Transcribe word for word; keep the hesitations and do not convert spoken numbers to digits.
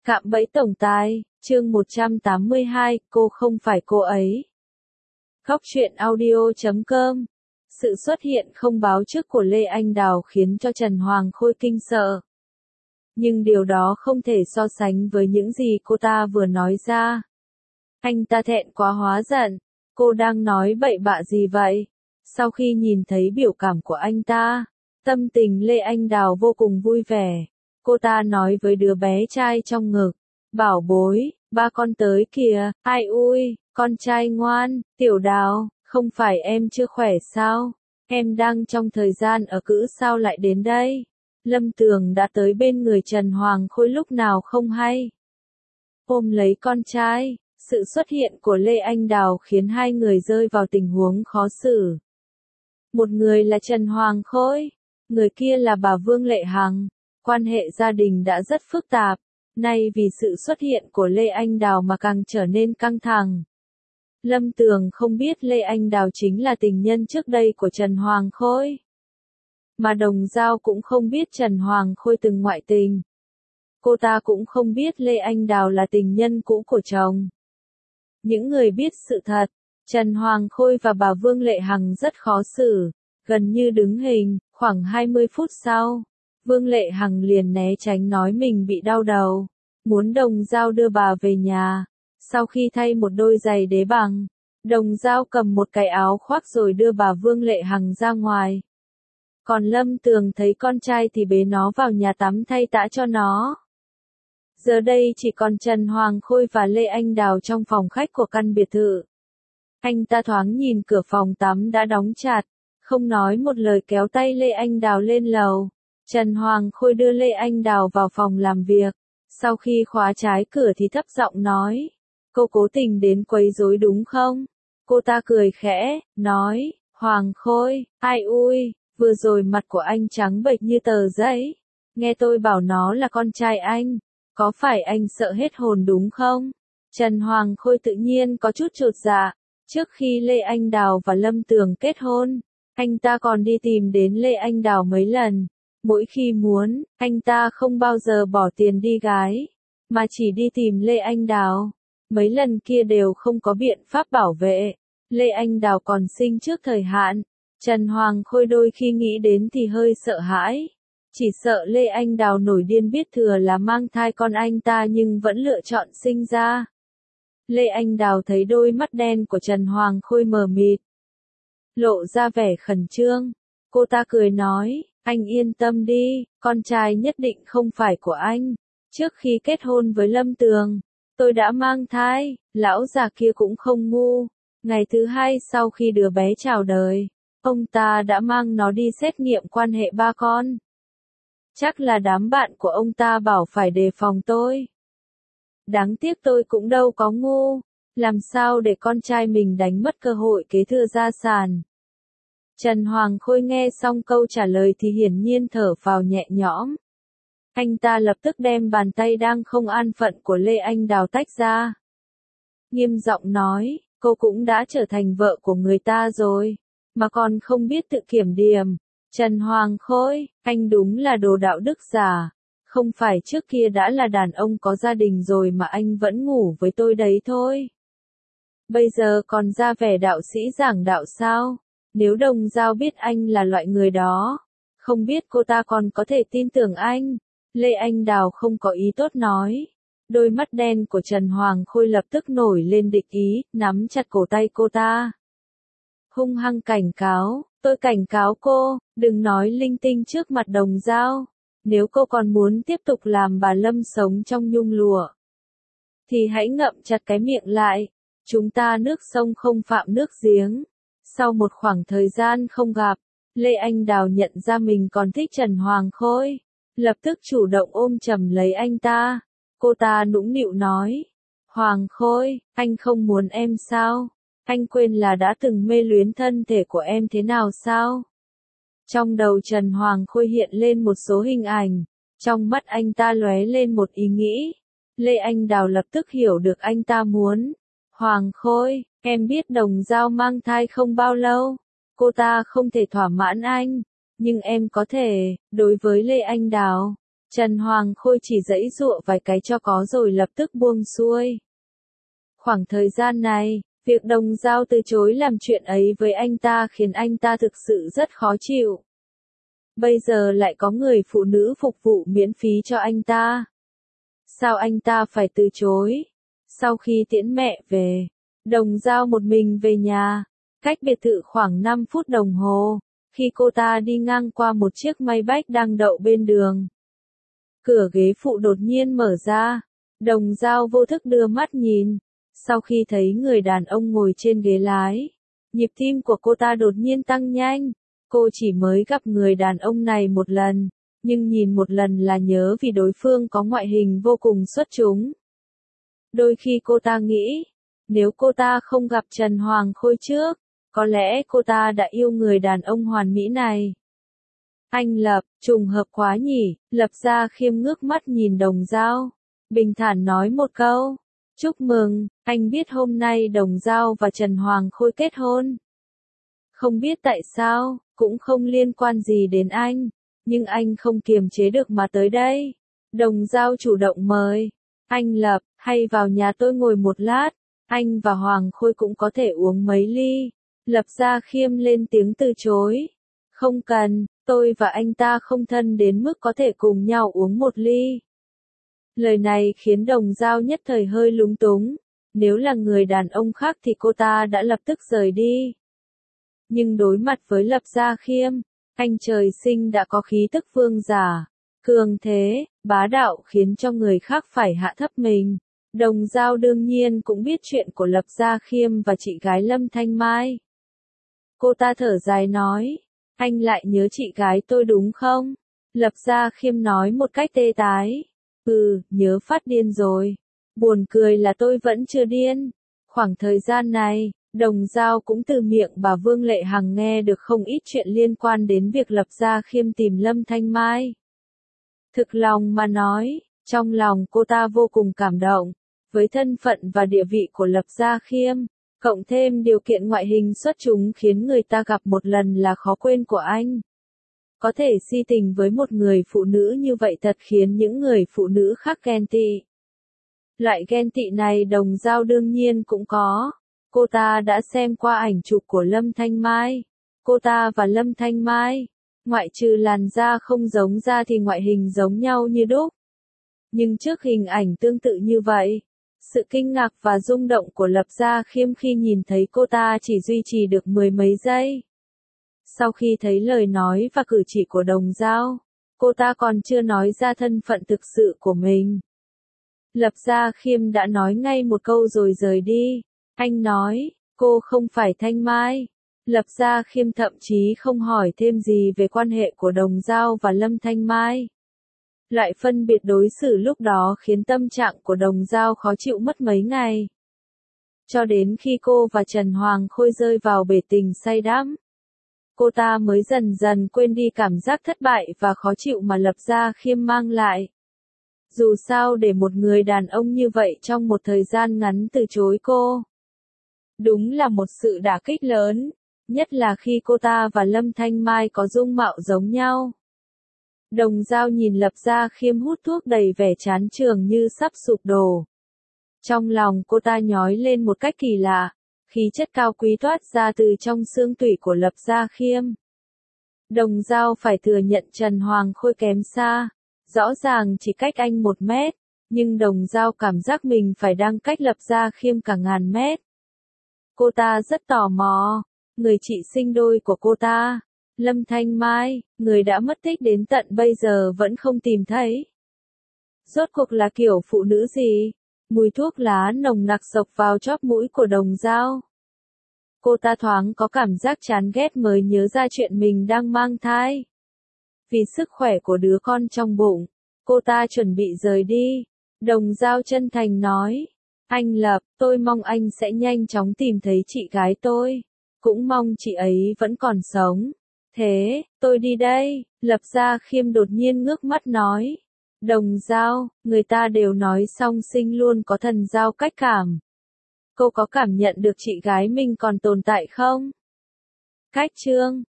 Cạm bẫy tổng tài, chương một trăm tám mươi hai, cô không phải cô ấy. Góc truyện audio chấm com. Sự xuất hiện không báo trước của Lê Anh Đào khiến cho Trần Hoàng Khôi kinh sợ. Nhưng điều đó không thể so sánh với những gì cô ta vừa nói ra. Anh ta thẹn quá hóa giận, cô đang nói bậy bạ gì vậy? Sau khi nhìn thấy biểu cảm của anh ta, tâm tình Lê Anh Đào vô cùng vui vẻ. Cô ta nói với đứa bé trai trong ngực, bảo bối, ba con tới kìa, ai ui, con trai ngoan, Tiểu Đào, không phải em chưa khỏe sao? Em đang trong thời gian ở cữ sao lại đến đây? Lâm Tường đã tới bên người Trần Hoàng Khôi lúc nào không hay. Ôm lấy con trai, sự xuất hiện của Lê Anh Đào khiến hai người rơi vào tình huống khó xử. Một người là Trần Hoàng Khôi, người kia là bà Vương Lệ Hằng. Quan hệ gia đình đã rất phức tạp, nay vì sự xuất hiện của Lê Anh Đào mà càng trở nên căng thẳng. Lâm Tường không biết Lê Anh Đào chính là tình nhân trước đây của Trần Hoàng Khôi. Mà Đồng Dao cũng không biết Trần Hoàng Khôi từng ngoại tình. Cô ta cũng không biết Lê Anh Đào là tình nhân cũ của chồng. Những người biết sự thật, Trần Hoàng Khôi và bà Vương Lệ Hằng rất khó xử, gần như đứng hình, khoảng hai mươi phút sau. Vương Lệ Hằng liền né tránh nói mình bị đau đầu, muốn Đồng Dao đưa bà về nhà. Sau khi thay một đôi giày đế bằng, Đồng Dao cầm một cái áo khoác rồi đưa bà Vương Lệ Hằng ra ngoài. Còn Lâm Tường thấy con trai thì bế nó vào nhà tắm thay tã cho nó. Giờ đây chỉ còn Trần Hoàng Khôi và Lê Anh Đào trong phòng khách của căn biệt thự. Anh ta thoáng nhìn cửa phòng tắm đã đóng chặt, không nói một lời kéo tay Lê Anh Đào lên lầu. Trần Hoàng Khôi đưa Lê Anh Đào vào phòng làm việc. Sau khi khóa trái cửa thì thấp giọng nói, cô cố tình đến quấy rối đúng không? Cô ta cười khẽ, nói, Hoàng Khôi, ai ui, vừa rồi mặt của anh trắng bệch như tờ giấy. Nghe tôi bảo nó là con trai anh, có phải anh sợ hết hồn đúng không? Trần Hoàng Khôi tự nhiên có chút chột dạ. Trước khi Lê Anh Đào và Lâm Tường kết hôn, anh ta còn đi tìm đến Lê Anh Đào mấy lần. Mỗi khi muốn, anh ta không bao giờ bỏ tiền đi gái, mà chỉ đi tìm Lê Anh Đào. Mấy lần kia đều không có biện pháp bảo vệ. Lê Anh Đào còn sinh trước thời hạn. Trần Hoàng Khôi đôi khi nghĩ đến thì hơi sợ hãi. Chỉ sợ Lê Anh Đào nổi điên biết thừa là mang thai con anh ta nhưng vẫn lựa chọn sinh ra. Lê Anh Đào thấy đôi mắt đen của Trần Hoàng Khôi mờ mịt, lộ ra vẻ khẩn trương. Cô ta cười nói, anh yên tâm đi, con trai nhất định không phải của anh. Trước khi kết hôn với Lâm Tường, tôi đã mang thai, lão già kia cũng không ngu. Ngày thứ hai sau khi đứa bé chào đời, ông ta đã mang nó đi xét nghiệm quan hệ ba con. Chắc là đám bạn của ông ta bảo phải đề phòng tôi. Đáng tiếc tôi cũng đâu có ngu, làm sao để con trai mình đánh mất cơ hội kế thừa gia sản. Trần Hoàng Khôi nghe xong câu trả lời thì hiển nhiên thở phào nhẹ nhõm. Anh ta lập tức đem bàn tay đang không an phận của Lê Anh Đào tách ra. Nghiêm giọng nói, cô cũng đã trở thành vợ của người ta rồi, mà còn không biết tự kiểm điểm. Trần Hoàng Khôi, anh đúng là đồ đạo đức giả. Không phải trước kia đã là đàn ông có gia đình rồi mà anh vẫn ngủ với tôi đấy thôi. Bây giờ còn ra vẻ đạo sĩ giảng đạo sao? Nếu Đồng Dao biết anh là loại người đó, không biết cô ta còn có thể tin tưởng anh. Lê Anh Đào không có ý tốt nói. Đôi mắt đen của Trần Hoàng Khôi lập tức nổi lên địch ý, nắm chặt cổ tay cô ta. Hung hăng cảnh cáo, tôi cảnh cáo cô, đừng nói linh tinh trước mặt Đồng Dao. Nếu cô còn muốn tiếp tục làm bà Lâm sống trong nhung lụa, thì hãy ngậm chặt cái miệng lại. Chúng ta nước sông không phạm nước giếng. Sau một khoảng thời gian không gặp, Lê Anh Đào nhận ra mình còn thích Trần Hoàng Khôi. Lập tức chủ động ôm chầm lấy anh ta. Cô ta nũng nịu nói, Hoàng Khôi, anh không muốn em sao? Anh quên là đã từng mê luyến thân thể của em thế nào sao? Trong đầu Trần Hoàng Khôi hiện lên một số hình ảnh, trong mắt anh ta lóe lên một ý nghĩ. Lê Anh Đào lập tức hiểu được anh ta muốn. Hoàng Khôi, em biết Đồng Dao mang thai không bao lâu, cô ta không thể thỏa mãn anh, nhưng em có thể. Đối với Lê Anh Đào, Trần Hoàng Khôi chỉ giãy giụa vài cái cho có rồi lập tức buông xuôi. Khoảng thời gian này, việc Đồng Dao từ chối làm chuyện ấy với anh ta khiến anh ta thực sự rất khó chịu. Bây giờ lại có người phụ nữ phục vụ miễn phí cho anh ta. Sao anh ta phải từ chối? Sau khi tiễn mẹ về, Đồng Dao một mình về nhà, cách biệt thự khoảng năm phút đồng hồ, khi cô ta đi ngang qua một chiếc Maybach đang đậu bên đường. Cửa ghế phụ đột nhiên mở ra, Đồng Dao vô thức đưa mắt nhìn, sau khi thấy người đàn ông ngồi trên ghế lái, nhịp tim của cô ta đột nhiên tăng nhanh. Cô chỉ mới gặp người đàn ông này một lần, nhưng nhìn một lần là nhớ vì đối phương có ngoại hình vô cùng xuất chúng. Đôi khi cô ta nghĩ, nếu cô ta không gặp Trần Hoàng Khôi trước, có lẽ cô ta đã yêu người đàn ông hoàn mỹ này. Anh Lập, trùng hợp quá nhỉ, Lập Gia Khiêm ngước mắt nhìn Đồng Dao, bình thản nói một câu, chúc mừng, anh biết hôm nay Đồng Dao và Trần Hoàng Khôi kết hôn. Không biết tại sao, cũng không liên quan gì đến anh, nhưng anh không kiềm chế được mà tới đây. Đồng Dao chủ động mời, anh Lập, hay vào nhà tôi ngồi một lát, anh và Hoàng Khôi cũng có thể uống mấy ly. Lập Gia Khiêm lên tiếng từ chối, không cần, tôi và anh ta không thân đến mức có thể cùng nhau uống một ly. Lời này khiến Đồng Dao nhất thời hơi lúng túng, nếu là người đàn ông khác thì cô ta đã lập tức rời đi. Nhưng đối mặt với Lập Gia Khiêm, anh trời sinh đã có khí tức vương giả, cường thế, bá đạo khiến cho người khác phải hạ thấp mình. Đồng Dao đương nhiên cũng biết chuyện của Lập Gia Khiêm và chị gái Lâm Thanh Mai. Cô ta thở dài nói, anh lại nhớ chị gái tôi đúng không? Lập Gia Khiêm nói một cách tê tái, ừ, nhớ phát điên rồi. Buồn cười là tôi vẫn chưa điên. Khoảng thời gian này, Đồng Dao cũng từ miệng bà Vương Lệ Hằng nghe được không ít chuyện liên quan đến việc Lập Gia Khiêm tìm Lâm Thanh Mai. Thực lòng mà nói, trong lòng cô ta vô cùng cảm động, với thân phận và địa vị của Lập Gia Khiêm, cộng thêm điều kiện ngoại hình xuất chúng khiến người ta gặp một lần là khó quên của anh. Có thể si tình với một người phụ nữ như vậy thật khiến những người phụ nữ khác ghen tị. Loại ghen tị này Đồng Dao đương nhiên cũng có. Cô ta đã xem qua ảnh chụp của Lâm Thanh Mai. Cô ta và Lâm Thanh Mai, ngoại trừ làn da không giống ra thì ngoại hình giống nhau như đúc. Nhưng trước hình ảnh tương tự như vậy, sự kinh ngạc và rung động của Lập Gia Khiêm khi nhìn thấy cô ta chỉ duy trì được mười mấy giây. Sau khi thấy lời nói và cử chỉ của Đồng Dao, cô ta còn chưa nói ra thân phận thực sự của mình. Lập Gia Khiêm đã nói ngay một câu rồi rời đi. Anh nói, cô không phải Thanh Mai. Lập Gia Khiêm thậm chí không hỏi thêm gì về quan hệ của Đồng Dao và Lâm Thanh Mai. Loại phân biệt đối xử lúc đó khiến tâm trạng của Đồng Dao khó chịu mất mấy ngày. Cho đến khi cô và Trần Hoàng Khôi rơi vào bể tình say đắm, cô ta mới dần dần quên đi cảm giác thất bại và khó chịu mà Lập Gia Khiêm mang lại. Dù sao để một người đàn ông như vậy trong một thời gian ngắn từ chối cô, đúng là một sự đả kích lớn, nhất là khi cô ta và Lâm Thanh Mai có dung mạo giống nhau. Đồng Dao nhìn Lập Gia Khiêm hút thuốc đầy vẻ chán chường như sắp sụp đổ. Trong lòng cô ta nhói lên một cách kỳ lạ, khí chất cao quý toát ra từ trong xương tủy của Lập Gia Khiêm. Đồng Dao phải thừa nhận Trần Hoàng Khôi kém xa, rõ ràng chỉ cách anh một mét, nhưng Đồng Dao cảm giác mình phải đang cách Lập Gia Khiêm cả ngàn mét. Cô ta rất tò mò, người chị sinh đôi của cô ta, Lâm Thanh Mai, người đã mất tích đến tận bây giờ vẫn không tìm thấy. Rốt cuộc là kiểu phụ nữ gì? Mùi thuốc lá nồng nặc xộc vào chóp mũi của Đồng Dao. Cô ta thoáng có cảm giác chán ghét mới nhớ ra chuyện mình đang mang thai. Vì sức khỏe của đứa con trong bụng, cô ta chuẩn bị rời đi. Đồng Dao chân thành nói, anh Lập, tôi mong anh sẽ nhanh chóng tìm thấy chị gái tôi. Cũng mong chị ấy vẫn còn sống. Thế, tôi đi đây. Lập Gia Khiêm đột nhiên ngước mắt nói. Đồng Dao, người ta đều nói song sinh luôn có thần giao cách cảm. Cô có cảm nhận được chị gái mình còn tồn tại không? Cách chương